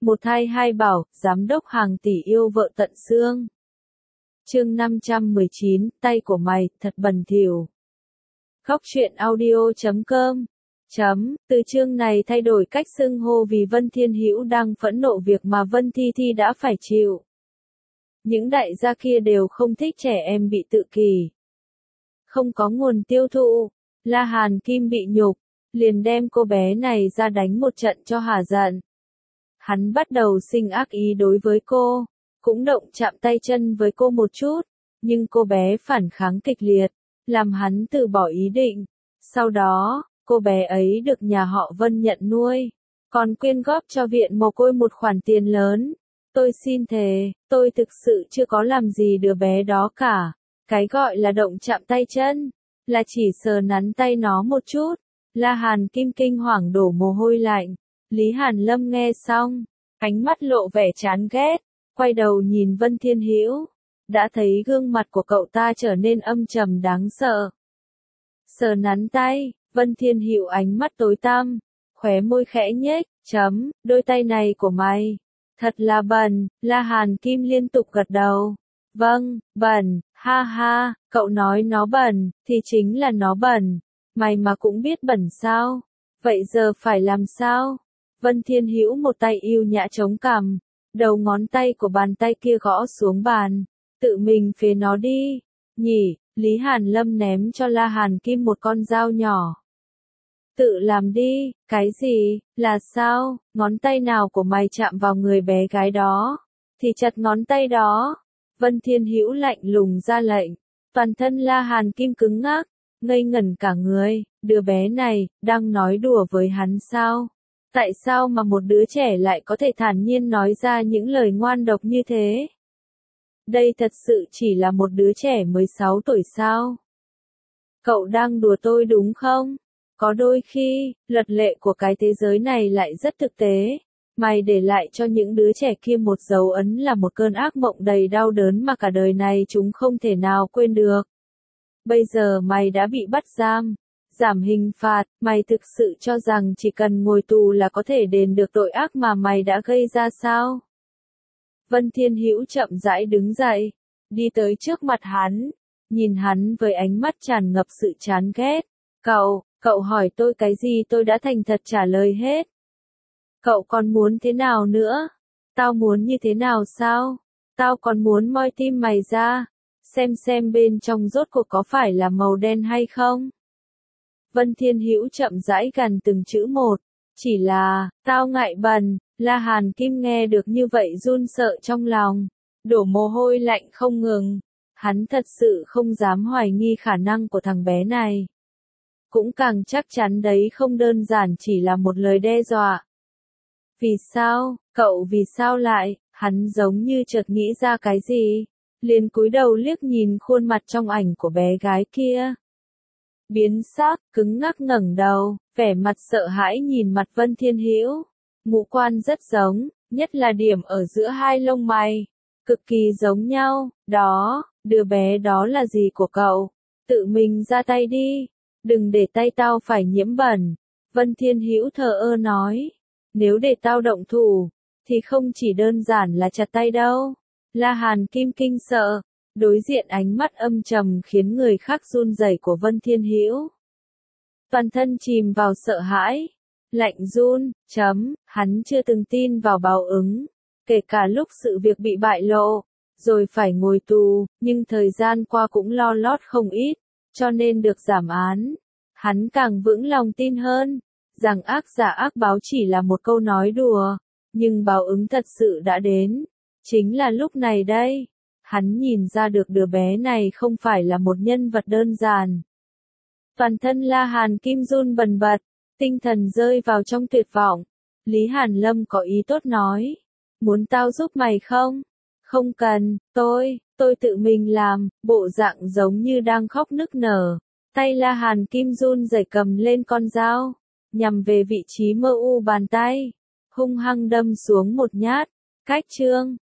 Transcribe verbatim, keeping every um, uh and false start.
Một thai hai bảo, giám đốc hàng tỷ yêu vợ tận xương. Chương năm trăm mười chín, tay của mày, thật bẩn thỉu. Góc truyện audio chấm com. Chấm, từ chương này thay đổi cách xưng hô vì Vân Thiên Hữu đang phẫn nộ việc mà Vân Thi Thi đã phải chịu. Những đại gia kia đều không thích trẻ em bị tự kỷ. Không có nguồn tiêu thụ, La Hàn Kim bị nhục, liền đem cô bé này ra đánh một trận cho hả giận. Hắn bắt đầu sinh ác ý đối với cô, cũng động chạm tay chân với cô một chút, nhưng cô bé phản kháng kịch liệt, làm hắn từ bỏ ý định. Sau đó, cô bé ấy được nhà họ Vân nhận nuôi, còn quyên góp cho viện mồ côi một khoản tiền lớn. Tôi xin thề, tôi thực sự chưa có làm gì đứa bé đó cả. Cái gọi là động chạm tay chân, là chỉ sờ nắn tay nó một chút. La Hàn Kim kinh hoàng đổ mồ hôi lạnh. Lý Hàn Lâm nghe xong, ánh mắt lộ vẻ chán ghét, quay đầu nhìn Vân Thiên Hữu, đã thấy gương mặt của cậu ta trở nên âm trầm đáng sợ. Sờ nắn tay, Vân Thiên Hữu ánh mắt tối tăm, khóe môi khẽ nhếch, chấm, đôi tay này của mày, thật là bẩn. La Hàn Kim liên tục gật đầu. Vâng, bẩn, ha ha, cậu nói nó bẩn, thì chính là nó bẩn. Mày mà cũng biết bẩn sao? Vậy giờ phải làm sao? Vân Thiên Hữu một tay yêu nhã chống cằm, đầu ngón tay của bàn tay kia gõ xuống bàn, tự mình phế nó đi. Nhỉ, Lý Hàn Lâm ném cho La Hàn Kim một con dao nhỏ. Tự làm đi, cái gì, là sao, ngón tay nào của mày chạm vào người bé gái đó, thì chặt ngón tay đó. Vân Thiên Hữu lạnh lùng ra lệnh, toàn thân La Hàn Kim cứng ngắc, ngây ngẩn cả người, đứa bé này, đang nói đùa với hắn sao? Tại sao mà một đứa trẻ lại có thể thản nhiên nói ra những lời ngoan độc như thế? Đây thật sự chỉ là một đứa trẻ mới sáu tuổi sao? Cậu đang đùa tôi đúng không? Có đôi khi, luật lệ của cái thế giới này lại rất thực tế. Mày để lại cho những đứa trẻ kia một dấu ấn là một cơn ác mộng đầy đau đớn mà cả đời này chúng không thể nào quên được. Bây giờ mày đã bị bắt giam, giảm hình phạt, mày thực sự cho rằng chỉ cần ngồi tù là có thể đền được tội ác mà mày đã gây ra sao? Vân Thiên Hữu chậm rãi đứng dậy, đi tới trước mặt hắn, nhìn hắn với ánh mắt tràn ngập sự chán ghét. Cậu, cậu hỏi tôi cái gì tôi đã thành thật trả lời hết. Cậu còn muốn thế nào nữa? Tao muốn như thế nào sao? Tao còn muốn moi tim mày ra, xem xem bên trong rốt cuộc có phải là màu đen hay không? Vân Thiên Hữu chậm rãi gần từng chữ một, chỉ là, tao ngại bẩn. La Hàn Kim nghe được như vậy run sợ trong lòng, đổ mồ hôi lạnh không ngừng. Hắn thật sự không dám hoài nghi khả năng của thằng bé này. Cũng càng chắc chắn đấy không đơn giản chỉ là một lời đe dọa. Vì sao, cậu vì sao lại, hắn giống như chợt nghĩ ra cái gì, liền cúi đầu liếc nhìn khuôn mặt trong ảnh của bé gái kia. Biến sắc, cứng ngắc ngẩng đầu, vẻ mặt sợ hãi nhìn mặt Vân Thiên Hữu. Ngũ quan rất giống, nhất là điểm ở giữa hai lông mày, cực kỳ giống nhau. Đó, đứa bé đó là gì của cậu? Tự mình ra tay đi, đừng để tay tao phải nhiễm bẩn. Vân Thiên Hữu thờ ơ nói, nếu để tao động thủ, thì không chỉ đơn giản là chặt tay đâu. La Hàn Kim kinh sợ, đối diện ánh mắt âm trầm khiến người khác run rẩy của Vân Thiên Hữu. Toàn thân chìm vào sợ hãi, lạnh run, chấm, hắn chưa từng tin vào báo ứng, kể cả lúc sự việc bị bại lộ, rồi phải ngồi tù, nhưng thời gian qua cũng lo lót không ít, cho nên được giảm án. Hắn càng vững lòng tin hơn, rằng ác giả ác báo chỉ là một câu nói đùa, nhưng báo ứng thật sự đã đến. Chính là lúc này đây, hắn nhìn ra được đứa bé này không phải là một nhân vật đơn giản. Toàn thân La Hàn Kim run bần bật, tinh thần rơi vào trong tuyệt vọng. Lý Hàn Lâm có ý tốt nói, muốn tao giúp mày không? Không cần, tôi, tôi tự mình làm, bộ dạng giống như đang khóc nức nở. Tay La Hàn Kim run rẩy cầm lên con dao, nhằm về vị trí mơ u bàn tay, hung hăng đâm xuống một nhát. Cách chương,